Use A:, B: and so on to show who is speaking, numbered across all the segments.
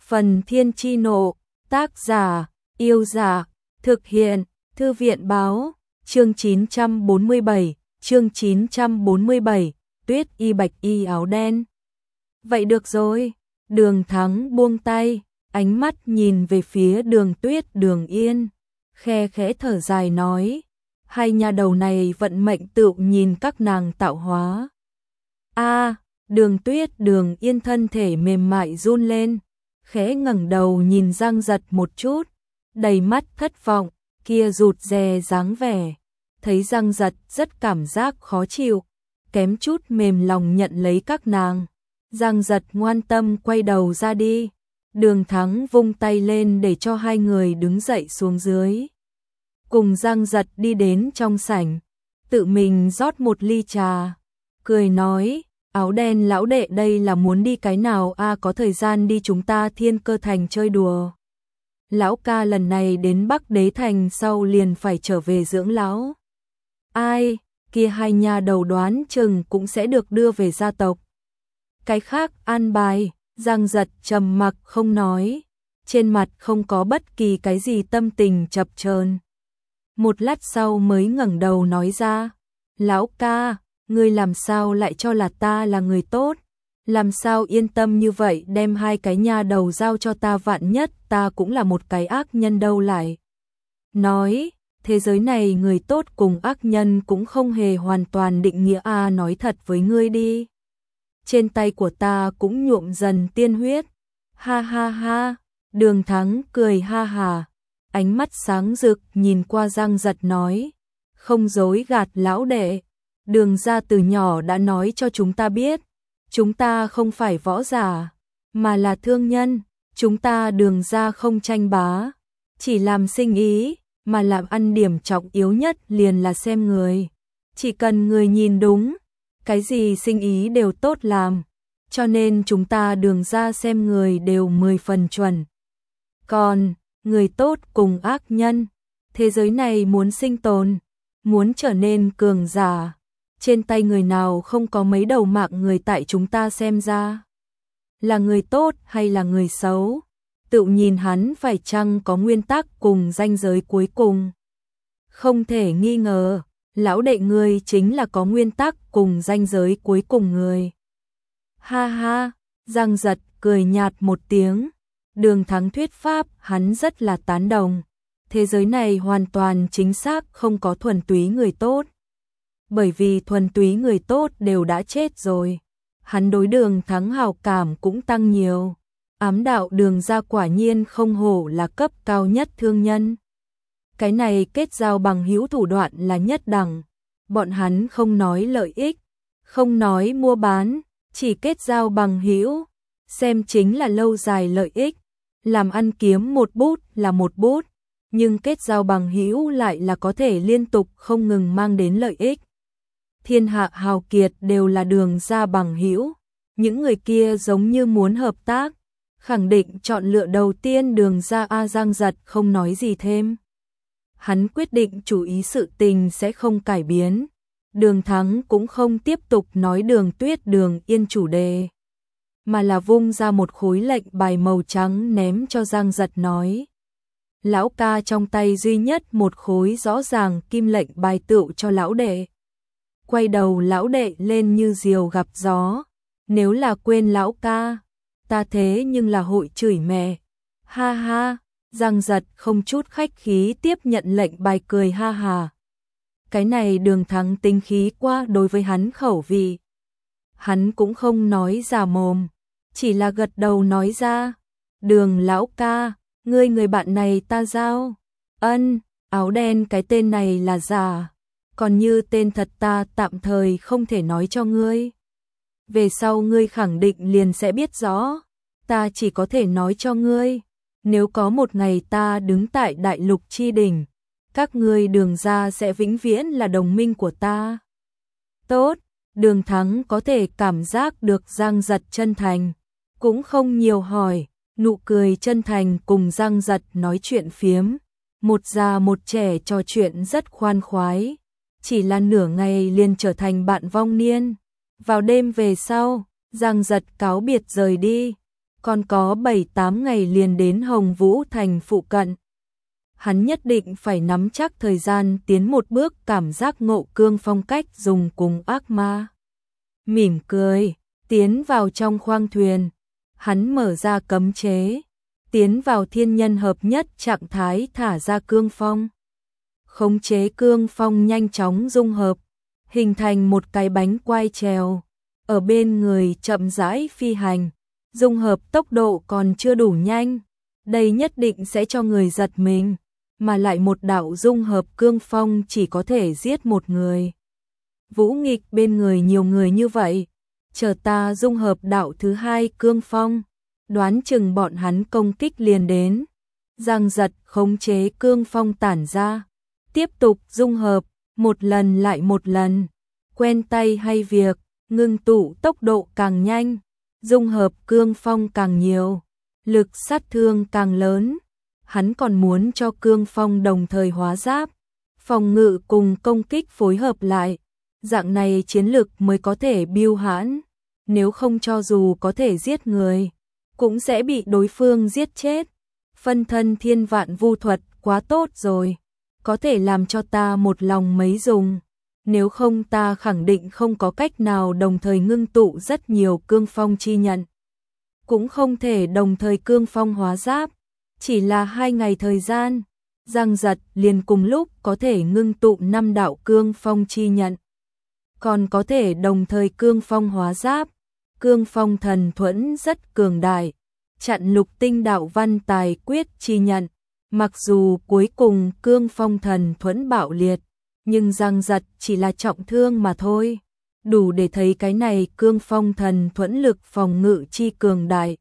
A: Phần Thiên Chi Nộ, tác giả, Yêu Dạ, thực hiện, Thư viện Báo, chương 947, Tuyết y bạch y áo đen. Vậy được rồi, Đường Thắng buông tay, ánh mắt nhìn về phía Đường Tuyết Đường Yên, khe khẽ thở dài nói, hai nhà đầu này vận mệnh tự nhìn các nàng tạo hóa. Đường Tuyết Đường Yên thân thể mềm mại run lên, khẽ ngẩng đầu nhìn Giang Giật một chút, đầy mắt thất vọng, kia rụt rè dáng vẻ, thấy Giang Giật rất cảm giác khó chịu, kém chút mềm lòng nhận lấy các nàng. Giang Giật ngoan tâm quay đầu ra đi, Đường Thắng vung tay lên để cho hai người đứng dậy xuống dưới. Cùng Giang Giật đi đến trong sảnh, tự mình rót một ly trà, cười nói, áo đen lão đệ đây là muốn đi cái nào có thời gian đi chúng ta Thiên Cơ Thành chơi đùa. Lão ca lần này đến Bắc Đế Thành sau liền phải trở về dưỡng lão. Ai, kia hai nhà đầu đoán chừng cũng sẽ được đưa về gia tộc. Cái khác an bài, Giang Giật trầm mặc không nói, trên mặt không có bất kỳ cái gì tâm tình chập chờn. Một lát sau mới ngẩng đầu nói ra, lão ca, ngươi làm sao lại cho là ta là người tốt, làm sao yên tâm như vậy đem hai cái nha đầu giao cho ta, vạn nhất ta cũng là một cái ác nhân đâu lại. Nói, thế giới này người tốt cùng ác nhân cũng không hề hoàn toàn định nghĩa nói thật với ngươi đi. Trên tay của ta cũng nhuộm dần tiên huyết. Ha ha ha, Đường Thắng cười ha hà, ánh mắt sáng rực nhìn qua Giang Giật nói, không dối gạt lão đệ, Đường gia từ nhỏ đã nói cho chúng ta biết, chúng ta không phải võ giả, mà là thương nhân, chúng ta Đường gia không tranh bá, chỉ làm sinh ý, mà làm ăn điểm trọng yếu nhất liền là xem người. Chỉ cần người nhìn đúng, cái gì sinh ý đều tốt làm, cho nên chúng ta Đường gia xem người đều 10 phần chuẩn. Còn, người tốt cùng ác nhân, thế giới này muốn sinh tồn, muốn trở nên cường giả, trên tay người nào không có mấy đầu mạng người tại chúng ta xem ra. Là người tốt hay là người xấu, tự nhìn hắn phải chăng có nguyên tắc cùng ranh giới cuối cùng. Không thể nghi ngờ, lão đệ ngươi chính là có nguyên tắc cùng ranh giới cuối cùng người. Ha ha, Giang Giật cười nhạt một tiếng, Đường Thắng thuyết pháp hắn rất là tán đồng. Thế giới này hoàn toàn chính xác không có thuần túy người tốt. Bởi vì thuần túy người tốt đều đã chết rồi. Hắn đối Đường Thắng hào cảm cũng tăng nhiều. Ám đạo Đường gia quả nhiên không hổ là cấp cao nhất thương nhân. Cái này kết giao bằng hữu thủ đoạn là nhất đẳng. Bọn hắn không nói lợi ích, không nói mua bán, chỉ kết giao bằng hữu, xem chính là lâu dài lợi ích. Làm ăn kiếm một bút là một bút, nhưng kết giao bằng hữu lại là có thể liên tục không ngừng mang đến lợi ích. Thiên hạ hào kiệt đều là Đường gia bằng hữu, những người kia giống như muốn hợp tác, khẳng định chọn lựa đầu tiên Đường gia. Giang Giật không nói gì thêm. Hắn quyết định chủ ý sự tình sẽ không cải biến. Đường Thắng cũng không tiếp tục nói Đường Tuyết Đường Yên chủ đề, mà là vung ra một khối lệnh bài màu trắng ném cho Giang Giật nói. Lão ca trong tay duy nhất một khối rõ ràng kim lệnh bài tựu cho lão đệ. Quay đầu lão đệ lên như diều gặp gió, nếu là quên lão ca, ta thế nhưng là hội chửi mẹ. Ha ha, Giang Giật không chút khách khí tiếp nhận lệnh bài cười ha hà. Cái này Đường Thắng tính khí quá đối với hắn khẩu vị. Hắn cũng không nói giả mồm, chỉ là gật đầu nói ra, Đường lão ca, ngươi người bạn này ta giao. Áo đen cái tên này là giả, còn như tên thật ta tạm thời không thể nói cho ngươi. Về sau ngươi khẳng định liền sẽ biết rõ, ta chỉ có thể nói cho ngươi, nếu có một ngày ta đứng tại đại lục chi đỉnh, các ngươi Đường gia sẽ vĩnh viễn là đồng minh của ta. Tốt, Đường Thắng có thể cảm giác được Giang Giật chân thành, cũng không nhiều hỏi, nụ cười chân thành cùng Giang Giật nói chuyện phiếm, một già một trẻ trò chuyện rất khoan khoái, chỉ là nửa ngày liền trở thành bạn vong niên. Vào đêm về sau, Giang Giật cáo biệt rời đi, còn có 7-8 ngày liền đến Hồng Vũ Thành phụ cận. Hắn nhất định phải nắm chắc thời gian tiến một bước, cảm giác ngộ cương phong cách dùng cùng ác ma. Mỉm cười, tiến vào trong khoang thuyền, hắn mở ra cấm chế, tiến vào thiên nhân hợp nhất trạng thái, thả ra cương phong. Khống chế cương phong nhanh chóng dung hợp, hình thành một cái bánh quay trèo, ở bên người chậm rãi phi hành, dung hợp tốc độ còn chưa đủ nhanh, đây nhất định sẽ cho người giật mình, mà lại một đạo dung hợp cương phong chỉ có thể giết một người. Vũ Nghịch bên người nhiều người như vậy, chờ ta dung hợp đạo thứ hai cương phong, đoán chừng bọn hắn công kích liền đến. Giang Giật khống chế cương phong tản ra, tiếp tục dung hợp, một lần lại một lần, quen tay hay việc, ngưng tụ tốc độ càng nhanh, dung hợp cương phong càng nhiều, lực sát thương càng lớn. Hắn còn muốn cho cương phong đồng thời hóa giáp, phòng ngự cùng công kích phối hợp lại, dạng này chiến lực mới có thể bưu hãn, nếu không cho dù có thể giết người, cũng sẽ bị đối phương giết chết. Phân thân thiên vạn vu thuật quá tốt rồi, có thể làm cho ta một lòng mấy dùng, nếu không ta khẳng định không có cách nào đồng thời ngưng tụ rất nhiều cương phong chi nhận, cũng không thể đồng thời cương phong hóa giáp. Chỉ là 2 ngày thời gian, Giang Giật liền cùng lúc có thể ngưng tụ 5 đạo cương phong chi nhận, còn có thể đồng thời cương phong hóa giáp. Cương phong thần thuẫn rất cường đại, chặn lục tinh đạo văn tài quyết chi nhận. Mặc dù cuối cùng cương phong thần thuẫn bạo liệt, nhưng Giang Giật chỉ là trọng thương mà thôi, đủ để thấy cái này cương phong thần thuẫn lực phòng ngự chi cường đại.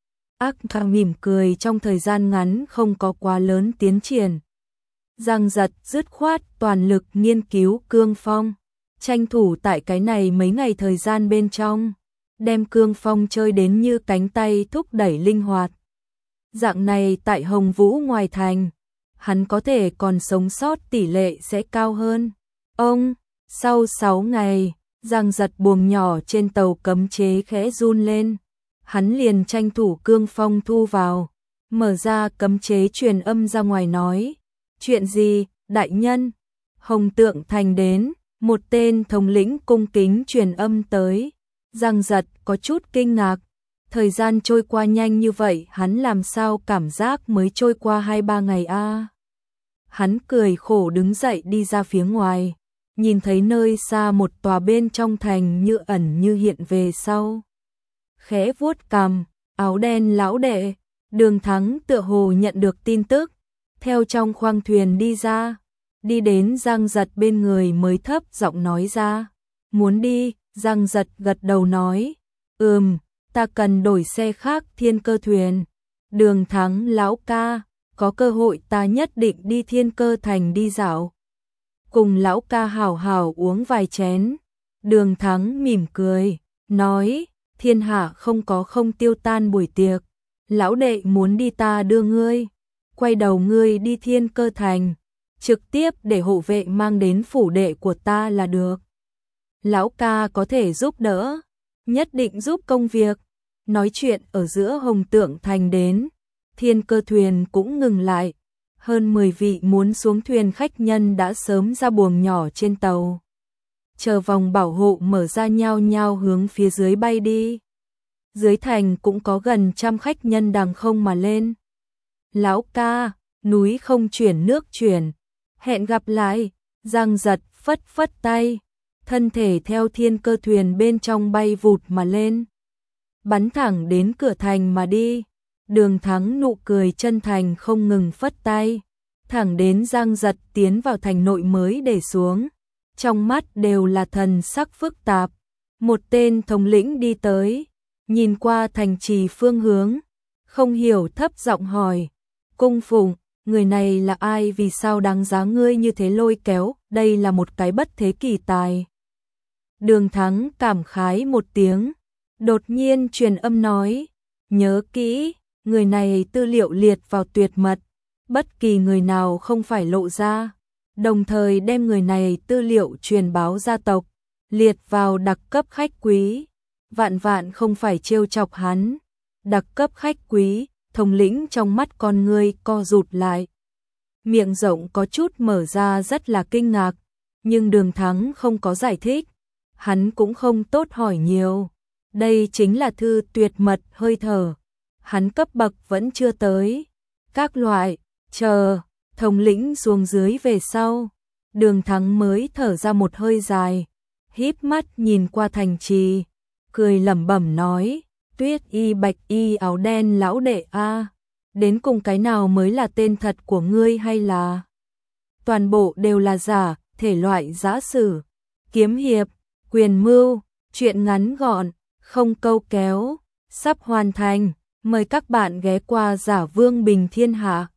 A: Ác ma mỉm cười, trong thời gian ngắn không có quá lớn tiến triển. Giang Giật dứt khoát toàn lực nghiên cứu cương phong, tranh thủ tại cái này mấy ngày thời gian bên trong, đem cương phong chơi đến như cánh tay thúc đẩy linh hoạt. Dạng này tại Hồng Vũ ngoài thành, hắn có thể còn sống sót tỷ lệ sẽ cao hơn. Sau 6 ngày, Giang Giật buồng nhỏ trên tàu cấm chế khẽ run lên. Hắn liền tranh thủ cương phong thu vào, mở ra cấm chế truyền âm ra ngoài nói. Chuyện gì, đại nhân? Hồng Tượng Thành đến, một tên thống lĩnh cung kính truyền âm tới. Giang Giật có chút kinh ngạc. Thời gian trôi qua nhanh như vậy, hắn làm sao cảm giác mới trôi qua 2-3 ngày a? Hắn cười khổ đứng dậy đi ra phía ngoài, nhìn thấy nơi xa một tòa bên trong thành như ẩn như hiện về sau. Khẽ vuốt cằm, áo đen lão đệ, Đường Thắng tựa hồ nhận được tin tức, theo trong khoang thuyền đi ra, đi đến Giang Giật bên người mới thấp giọng nói ra. Muốn đi? Giang Giật gật đầu nói. Ta cần đổi xe khác Thiên Cơ thuyền. Đường Thắng lão ca, có cơ hội ta nhất định đi Thiên Cơ thành đi dạo, cùng lão ca hảo hảo uống vài chén. Đường Thắng mỉm cười, nói, thiên hạ không có không tiêu tan buổi tiệc, lão đệ muốn đi ta đưa ngươi, quay đầu ngươi đi Thiên Cơ thành, trực tiếp để hộ vệ mang đến phủ đệ của ta là được. Lão ca có thể giúp đỡ, nhất định giúp công việc. Nói chuyện ở giữa Hồng Tượng Thành đến, Thiên Cơ thuyền cũng ngừng lại. Hơn 10 vị muốn xuống thuyền khách nhân đã sớm ra buồng nhỏ trên tàu, chờ vòng bảo hộ mở ra nhao nhao hướng phía dưới bay đi. Dưới thành cũng có gần 100 khách nhân đằng không mà lên. Lão ca, núi không chuyển nước chuyển, hẹn gặp lại. Giang Giật phất phất tay, thân thể theo Thiên Cơ thuyền bên trong bay vụt mà lên, bắn thẳng đến cửa thành mà đi. Đường Thắng nụ cười chân thành không ngừng phất tay, thẳng đến Giang Giật tiến vào thành nội mới để xuống, trong mắt đều là thần sắc phức tạp. Một tên thống lĩnh đi tới, nhìn qua thành trì phương hướng, không hiểu thấp giọng hỏi, cung phụng, người này là ai, vì sao đáng giá ngươi như thế lôi kéo, đây là một cái bất thế kỳ tài. Đường Thắng cảm khái một tiếng, đột nhiên truyền âm nói, nhớ kỹ, người này tư liệu liệt vào tuyệt mật, bất kỳ người nào không phải lộ ra, đồng thời đem người này tư liệu truyền báo gia tộc, liệt vào đặc cấp khách quý, vạn vạn không phải trêu chọc hắn. đặc cấp khách quý, thống lĩnh trong mắt con ngươi co rụt lại. Miệng rộng có chút mở ra rất là kinh ngạc, nhưng Đường Thắng không có giải thích, hắn cũng không tốt hỏi nhiều. Đây chính là thư tuyệt mật hơi thở, hắn cấp bậc vẫn chưa tới. Các loại, chờ, thống lĩnh xuống dưới về sau, Đường Thắng mới thở ra một hơi dài, híp mắt nhìn qua thành trì, cười lẩm bẩm nói, Tuyết y bạch y áo đen lão đệ a, đến cùng cái nào mới là tên thật của ngươi hay là toàn bộ đều là giả, thể loại giã sử, kiếm hiệp, quyền mưu, truyện ngắn gọn, không câu kéo, sắp hoàn thành, mời các bạn ghé qua Giả Vương Bình Thiên Hạ.